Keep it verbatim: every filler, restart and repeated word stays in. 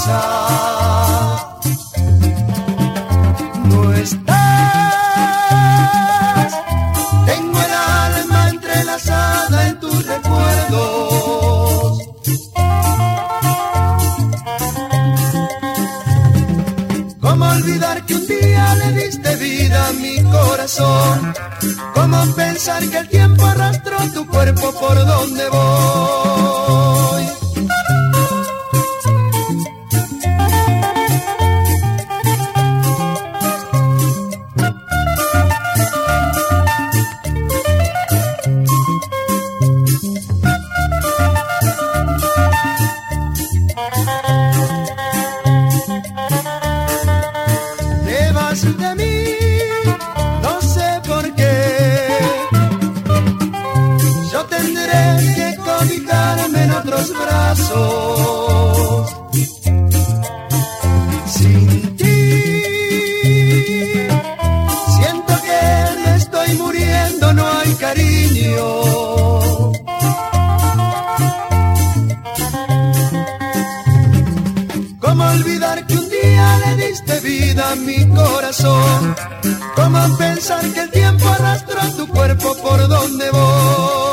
promesas. No estás, tengo el alma entrelazada en tus recuerdos. ¿Cómo olvidar que un día le diste vida a mi corazón? ¿Cómo pensar que el tiempo arrastró tu cuerpo por donde voy? Te vas de mí, no sé por qué. Yo tendré que cobijarme en otros brazos. Sin ti, siento que me estoy muriendo, no hay cariño. ¿Cómo olvidar que un día le diste vida a mi corazón? ¿Cómo pensar que el tiempo arrastró tu cuerpo por donde voy?